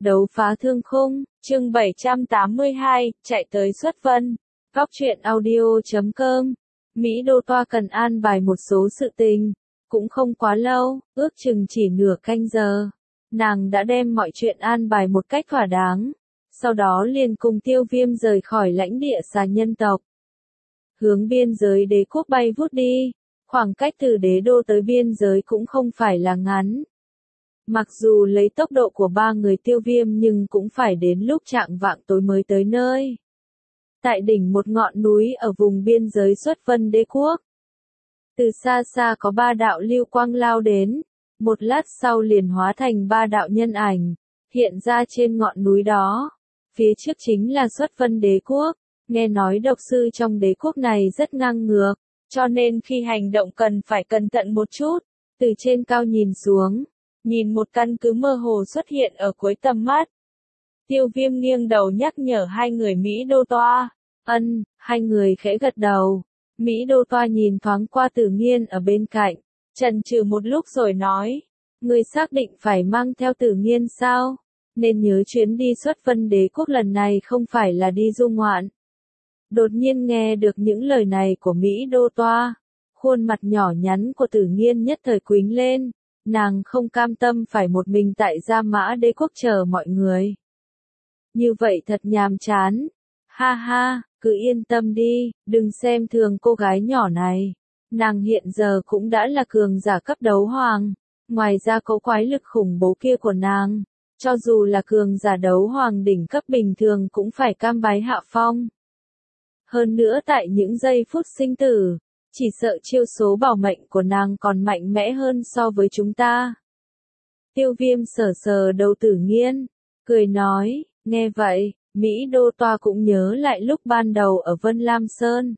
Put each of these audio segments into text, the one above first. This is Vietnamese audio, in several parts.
Đấu phá thương khung, chương 782, chạy tới xuất vân. Góc truyện audio.com. Mỹ Đô Toa cần an bài một số sự tình, cũng không quá lâu, ước chừng chỉ nửa canh giờ. Nàng đã đem mọi chuyện an bài một cách thỏa đáng, sau đó liền cùng Tiêu Viêm rời khỏi lãnh địa xà nhân tộc. Hướng biên giới đế quốc bay vút đi, khoảng cách từ đế đô tới biên giới cũng không phải là ngắn. Mặc dù lấy tốc độ của ba người Tiêu Viêm nhưng cũng phải đến lúc chạng vạng tối mới tới nơi. Tại đỉnh một ngọn núi ở vùng biên giới xuất vân đế quốc. Từ xa xa có ba đạo lưu quang lao đến, một lát sau liền hóa thành ba đạo nhân ảnh, hiện ra trên ngọn núi đó. Phía trước chính là xuất vân đế quốc, nghe nói độc sư trong đế quốc này rất ngang ngược, cho nên khi hành động cần phải cẩn thận một chút, từ trên cao nhìn xuống. Nhìn một căn cứ mơ hồ xuất hiện ở cuối tầm mắt. Tiêu Viêm nghiêng đầu nhắc nhở hai người Mỹ Đô Toa. Hai người khẽ gật đầu. Mỹ Đô Toa nhìn thoáng qua Tử Nghiên ở bên cạnh, chần chừ một lúc rồi nói. Người xác định phải mang theo Tử Nghiên sao? Nên nhớ chuyến đi xuất vân đế quốc lần này không phải là đi du ngoạn. Đột nhiên nghe được những lời này của Mỹ Đô Toa. Khuôn mặt nhỏ nhắn của Tử Nghiên nhất thời quýnh lên. Nàng không cam tâm phải một mình tại Gia Mã đế quốc chờ mọi người. Như vậy thật nhàm chán. Ha ha, cứ yên tâm đi, đừng xem thường cô gái nhỏ này. Nàng hiện giờ cũng đã là cường giả cấp đấu hoàng. Ngoài ra cấu quái lực khủng bố kia của nàng, cho dù là cường giả đấu hoàng đỉnh cấp bình thường cũng phải cam bái hạ phong. Hơn nữa tại những giây phút sinh tử, chỉ sợ chiêu số bảo mệnh của nàng còn mạnh mẽ hơn so với chúng ta. Tiêu Viêm sờ sờ đầu Tử Nghiên, cười nói, nghe vậy, Mỹ Đô Toa cũng nhớ lại lúc ban đầu ở Vân Lam Sơn.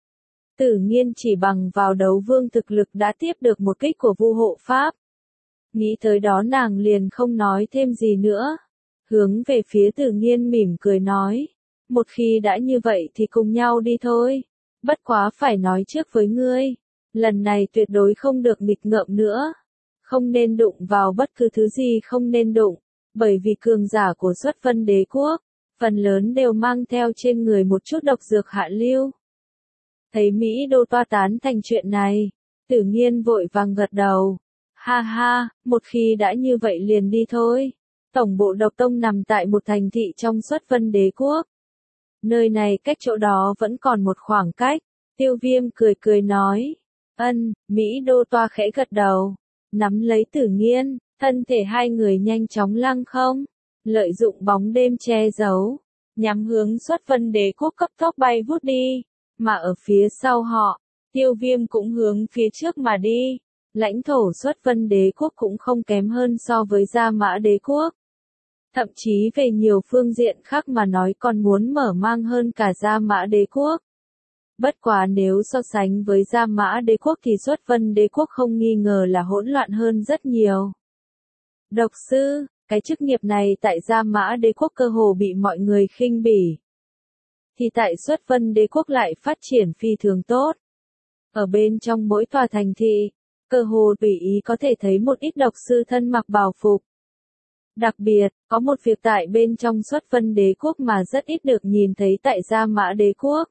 Tử Nghiên chỉ bằng vào đấu vương thực lực đã tiếp được một kích của Vu Hộ Pháp. Nghĩ tới đó nàng liền không nói thêm gì nữa. Hướng về phía Tử Nghiên mỉm cười nói, một khi đã như vậy thì cùng nhau đi thôi. Bất quá phải nói trước với ngươi, lần này tuyệt đối không được nghịch ngợm nữa. Không nên đụng vào bất cứ thứ gì không nên đụng, bởi vì cường giả của xuất vân đế quốc, phần lớn đều mang theo trên người một chút độc dược hạ lưu. Thấy Mỹ Đô Toa tán thành chuyện này, Tử Nghiên vội vàng gật đầu. Ha ha, một khi đã như vậy liền đi thôi. Tổng bộ độc tông nằm tại một thành thị trong xuất vân đế quốc. Nơi này cách chỗ đó vẫn còn một khoảng cách. Tiêu Viêm cười cười nói. Mỹ Đô Toa khẽ gật đầu. Nắm lấy Tử Nghiên, thân thể hai người nhanh chóng lăng không. Lợi dụng bóng đêm che giấu. Nhắm hướng xuất vân đế quốc cấp tốc bay vút đi. Mà ở phía sau họ, Tiêu Viêm cũng hướng phía trước mà đi. Lãnh thổ xuất vân đế quốc cũng không kém hơn so với Gia Mã đế quốc. Thậm chí về nhiều phương diện khác mà nói còn muốn mở mang hơn cả Gia Mã đế quốc. Bất quá nếu so sánh với Gia Mã đế quốc thì xuất vân đế quốc không nghi ngờ là hỗn loạn hơn rất nhiều. Độc sư, cái chức nghiệp này tại Gia Mã đế quốc cơ hồ bị mọi người khinh bỉ. Thì tại xuất vân đế quốc lại phát triển phi thường tốt. Ở bên trong mỗi tòa thành thị, cơ hồ tùy ý có thể thấy một ít độc sư thân mặc bào phục. Đặc biệt, có một việc tại bên trong xuất vân đế quốc mà rất ít được nhìn thấy tại Gia Mã đế quốc.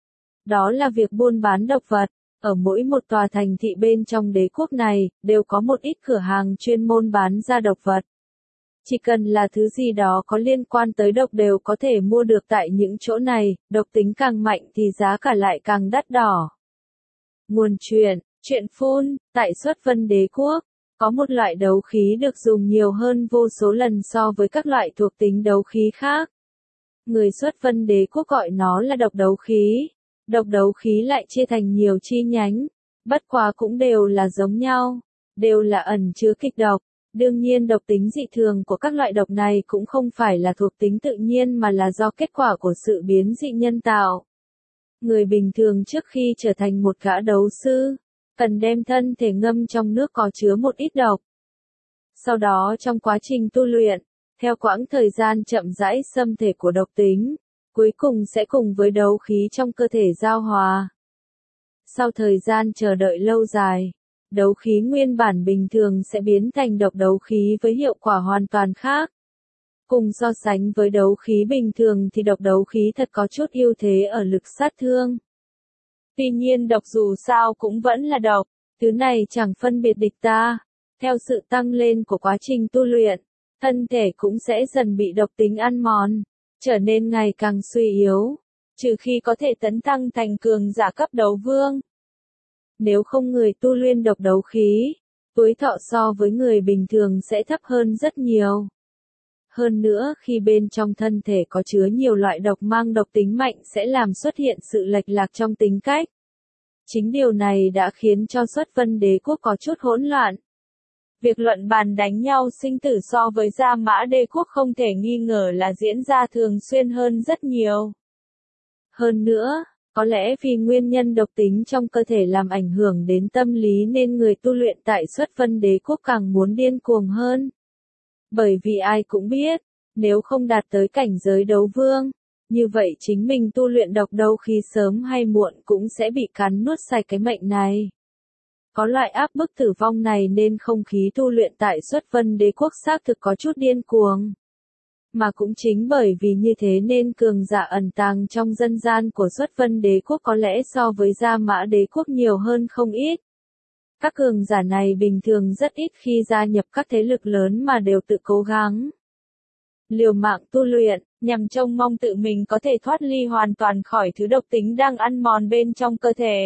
Đó là việc buôn bán độc vật. Ở mỗi một tòa thành thị bên trong đế quốc này, đều có một ít cửa hàng chuyên môn bán ra độc vật. Chỉ cần là thứ gì đó có liên quan tới độc đều có thể mua được tại những chỗ này, độc tính càng mạnh thì giá cả lại càng đắt đỏ. Nguồn chuyện phun, tại xuất vân đế quốc. Có một loại đấu khí được dùng nhiều hơn vô số lần so với các loại thuộc tính đấu khí khác. Người xuất vân đế quốc gọi nó là độc đấu khí. Độc đấu khí lại chia thành nhiều chi nhánh. Bất quá cũng đều là giống nhau. Đều là ẩn chứa kịch độc. Đương nhiên độc tính dị thường của các loại độc này cũng không phải là thuộc tính tự nhiên mà là do kết quả của sự biến dị nhân tạo. Người bình thường trước khi trở thành một gã đấu sư, cần đem thân thể ngâm trong nước có chứa một ít độc. Sau đó trong quá trình tu luyện, theo quãng thời gian chậm rãi xâm thể của độc tính, cuối cùng sẽ cùng với đấu khí trong cơ thể giao hòa. Sau thời gian chờ đợi lâu dài, đấu khí nguyên bản bình thường sẽ biến thành độc đấu khí với hiệu quả hoàn toàn khác. Cùng so sánh với đấu khí bình thường thì độc đấu khí thật có chút ưu thế ở lực sát thương. Tuy nhiên độc dù sao cũng vẫn là độc, thứ này chẳng phân biệt địch ta. Theo sự tăng lên của quá trình tu luyện, thân thể cũng sẽ dần bị độc tính ăn mòn, trở nên ngày càng suy yếu, trừ khi có thể tấn thăng thành cường giả cấp đấu vương. Nếu không người tu luyện độc đấu khí, tuổi thọ so với người bình thường sẽ thấp hơn rất nhiều. Hơn nữa khi bên trong thân thể có chứa nhiều loại độc mang độc tính mạnh sẽ làm xuất hiện sự lệch lạc trong tính cách. Chính điều này đã khiến cho Xuất Vân Đế quốc có chút hỗn loạn. Việc luận bàn đánh nhau sinh tử so với Gia Mã Đế quốc không thể nghi ngờ là diễn ra thường xuyên hơn rất nhiều. Hơn nữa, có lẽ vì nguyên nhân độc tính trong cơ thể làm ảnh hưởng đến tâm lý nên người tu luyện tại Xuất Vân Đế quốc càng muốn điên cuồng hơn. Bởi vì ai cũng biết, nếu không đạt tới cảnh giới đấu vương, như vậy chính mình tu luyện độc đấu khí sớm hay muộn cũng sẽ bị cắn nuốt sạch cái mệnh này. Có loại áp bức tử vong này nên không khí tu luyện tại Xuất Vân Đế quốc xác thực có chút điên cuồng. Mà cũng chính bởi vì như thế nên cường giả ẩn tàng trong dân gian của Xuất Vân Đế quốc có lẽ so với Gia Mã Đế quốc nhiều hơn không ít. Các cường giả này bình thường rất ít khi gia nhập các thế lực lớn mà đều tự cố gắng liều mạng tu luyện, nhằm trông mong tự mình có thể thoát ly hoàn toàn khỏi thứ độc tính đang ăn mòn bên trong cơ thể.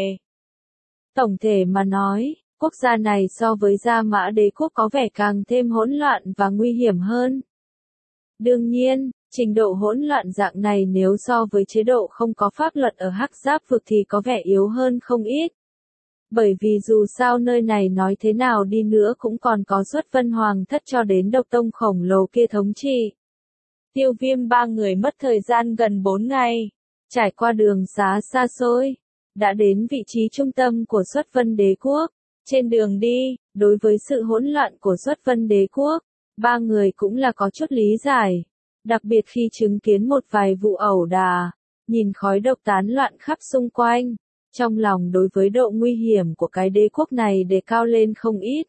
Tổng thể mà nói, quốc gia này so với Gia Mã Đế quốc có vẻ càng thêm hỗn loạn và nguy hiểm hơn. Đương nhiên, trình độ hỗn loạn dạng này nếu so với chế độ không có pháp luật ở Hắc Giáp vực thì có vẻ yếu hơn không ít. Bởi vì dù sao nơi này nói thế nào đi nữa cũng còn có Xuất Vân Hoàng thất cho đến độc tông khổng lồ kia thống trị. Tiêu Viêm ba người mất thời gian gần 4 ngày, trải qua đường xá xa xôi, đã đến vị trí trung tâm của Xuất Vân Đế quốc. Trên đường đi, đối với sự hỗn loạn của Xuất Vân Đế quốc, ba người cũng là có chút lý giải. Đặc biệt khi chứng kiến một vài vụ ẩu đả, nhìn khói độc tán loạn khắp xung quanh, trong lòng đối với độ nguy hiểm của cái đế quốc này đề cao lên không ít.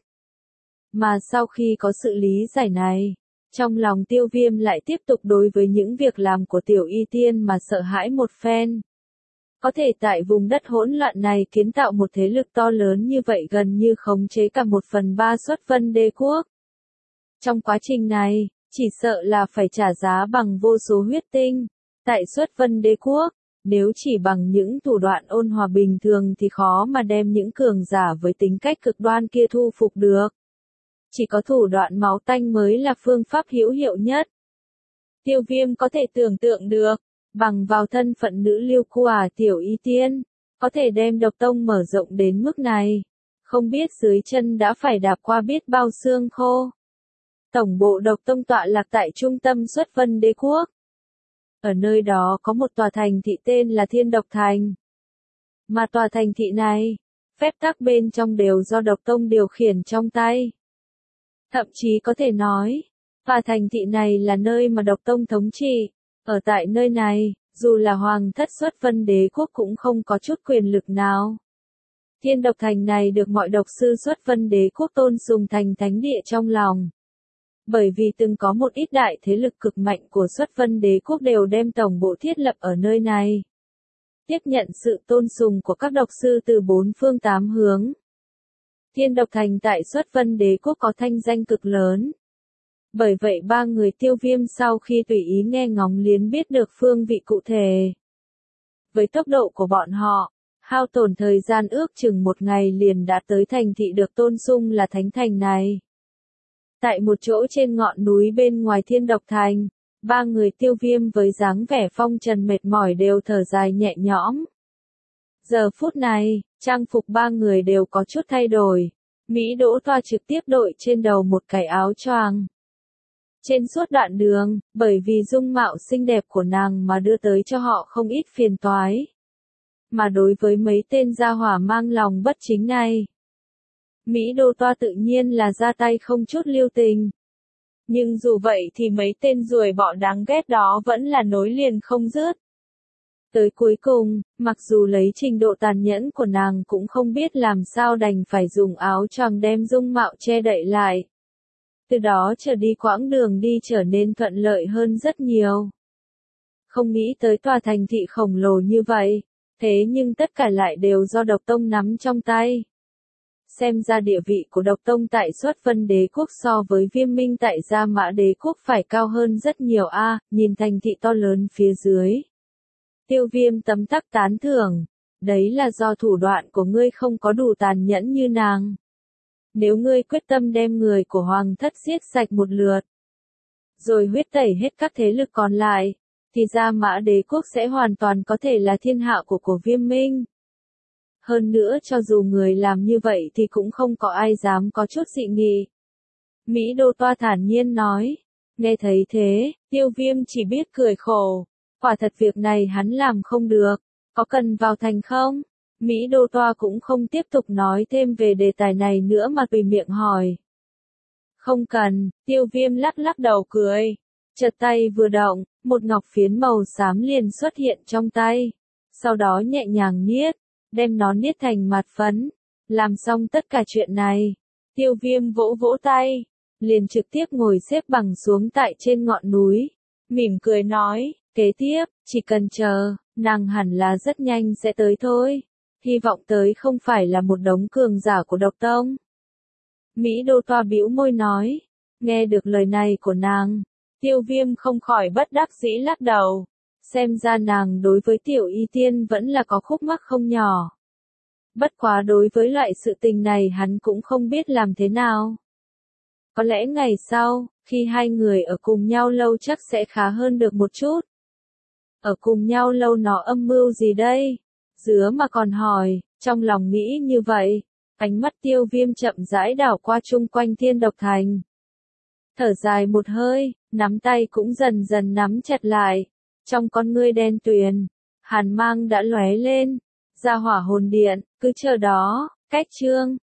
Mà sau khi có sự lý giải này, trong lòng Tiêu Viêm lại tiếp tục đối với những việc làm của Tiểu Y Tiên mà sợ hãi một phen. Có thể tại vùng đất hỗn loạn này kiến tạo một thế lực to lớn như vậy gần như khống chế cả 1/3 Xuất Vân Đế quốc. Trong quá trình này, chỉ sợ là phải trả giá bằng vô số huyết tinh. Tại Xuất Vân Đế quốc, nếu chỉ bằng những thủ đoạn ôn hòa bình thường thì khó mà đem những cường giả với tính cách cực đoan kia thu phục được. Chỉ có thủ đoạn máu tanh mới là phương pháp hữu hiệu nhất. Tiêu Viêm có thể tưởng tượng được, bằng vào thân phận nữ lưu quả Tiểu Y Tiên, có thể đem độc tông mở rộng đến mức này. Không biết dưới chân đã phải đạp qua biết bao xương khô. Tổng bộ độc tông tọa lạc tại trung tâm Xuất Vân Đế quốc. Ở nơi đó có một tòa thành thị tên là Thiên Độc Thành. Mà tòa thành thị này, phép tắc bên trong đều do độc tông điều khiển trong tay. Thậm chí có thể nói, tòa thành thị này là nơi mà độc tông thống trị. Ở tại nơi này, dù là hoàng thất Xuất Vân Đế quốc cũng không có chút quyền lực nào. Thiên Độc Thành này được mọi độc sư Xuất Vân Đế quốc tôn sùng thành thánh địa trong lòng. Bởi vì từng có một ít đại thế lực cực mạnh của Xuất Vân Đế quốc đều đem tổng bộ thiết lập ở nơi này. Tiếp nhận sự tôn sùng của các độc sư từ bốn phương tám hướng. Thiên Độc Thành tại Xuất Vân Đế quốc có thanh danh cực lớn. Bởi vậy ba người Tiêu Viêm sau khi tùy ý nghe ngóng liền biết được phương vị cụ thể. Với tốc độ của bọn họ, hao tổn thời gian ước chừng 1 ngày liền đã tới thành thị được tôn sung là Thánh Thành này. Tại một chỗ trên ngọn núi bên ngoài Thiên Độc Thành, ba người Tiêu Viêm với dáng vẻ phong trần mệt mỏi đều thở dài nhẹ nhõm. Giờ phút này, trang phục ba người đều có chút thay đổi. Mỹ Đỗ Toa trực tiếp đội trên đầu một cái áo choàng. Trên suốt đoạn đường, bởi vì dung mạo xinh đẹp của nàng mà đưa tới cho họ không ít phiền toái. Mà đối với mấy tên gia hỏa mang lòng bất chính này, Mỹ Đỗ Toa tự nhiên là ra tay không chút lưu tình. Nhưng dù vậy thì mấy tên ruồi bọ đáng ghét đó vẫn là nối liền không dứt. Tới cuối cùng, mặc dù lấy trình độ tàn nhẫn của nàng cũng không biết làm sao đành phải dùng áo choàng đem dung mạo che đậy lại. Từ đó trở đi quãng đường đi trở nên thuận lợi hơn rất nhiều. Không nghĩ tới tòa thành thị khổng lồ như vậy, thế nhưng tất cả lại đều do độc tông nắm trong tay. Xem ra địa vị của độc tông tại Xuất Vân Đế quốc so với Viêm Minh tại Gia Mã Đế quốc phải cao hơn rất nhiều a. Nhìn thành thị to lớn phía dưới. Tiêu Viêm tấm tắc tán thưởng, đấy là do thủ đoạn của ngươi không có đủ tàn nhẫn như nàng. Nếu ngươi quyết tâm đem người của Hoàng thất giết sạch một lượt, rồi huyết tẩy hết các thế lực còn lại, thì Gia Mã Đế quốc sẽ hoàn toàn có thể là thiên hạ của Viêm Minh. Hơn nữa cho dù người làm như vậy thì cũng không có ai dám có chút dị nghị. Mỹ Đô Toa thản nhiên nói. Nghe thấy thế, Tiêu Viêm chỉ biết cười khổ. Quả thật việc này hắn làm không được. Có cần vào thành không? Mỹ Đô Toa cũng không tiếp tục nói thêm về đề tài này nữa mà tùy miệng hỏi. Không cần, Tiêu Viêm lắc lắc đầu cười. Chợt tay vừa động, một ngọc phiến màu xám liền xuất hiện trong tay. Sau đó nhẹ nhàng niết, đem nó niết thành mạt phấn. Làm xong tất cả chuyện này, Tiêu Viêm vỗ vỗ tay, liền trực tiếp ngồi xếp bằng xuống tại trên ngọn núi. Mỉm cười nói, kế tiếp, chỉ cần chờ, nàng hẳn là rất nhanh sẽ tới thôi. Hy vọng tới không phải là một đống cường giả của độc tông. Mỹ Đô Toa bĩu môi nói, nghe được lời này của nàng, Tiêu Viêm không khỏi bất đắc dĩ lắc đầu. Xem ra nàng đối với Tiểu Y Tiên vẫn là có khúc mắc không nhỏ. Bất quá đối với loại sự tình này hắn cũng không biết làm thế nào. Có lẽ ngày sau, khi hai người ở cùng nhau lâu chắc sẽ khá hơn được một chút. Ở cùng nhau lâu nó âm mưu gì đây? Dứa mà còn hỏi, trong lòng nghĩ như vậy, ánh mắt Tiêu Viêm chậm rãi đảo qua chung quanh Thiên Độc Thành. Thở dài một hơi, nắm tay cũng dần dần nắm chặt lại. Trong con ngươi đen tuyền, hàn mang đã lóe lên. Ra Hỏa Hồn Điện, cứ chờ đó, cách chương.